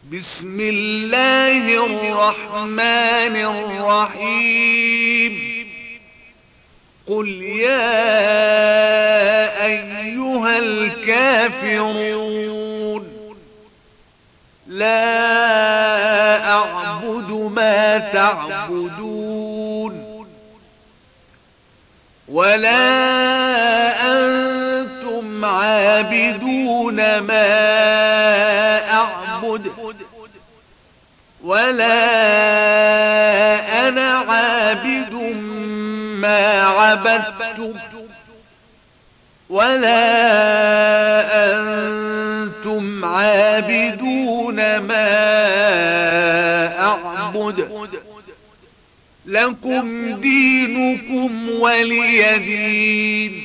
بسم الله الرحمن الرحيم. قل يا أيها الكافرون لا أعبد ما تعبدون ولا أنتم عابدون ما أعبد ولا أنا عابد ما عبدتم ولا أنتم عابدون ما أعبد لكم دينكم ولي دين.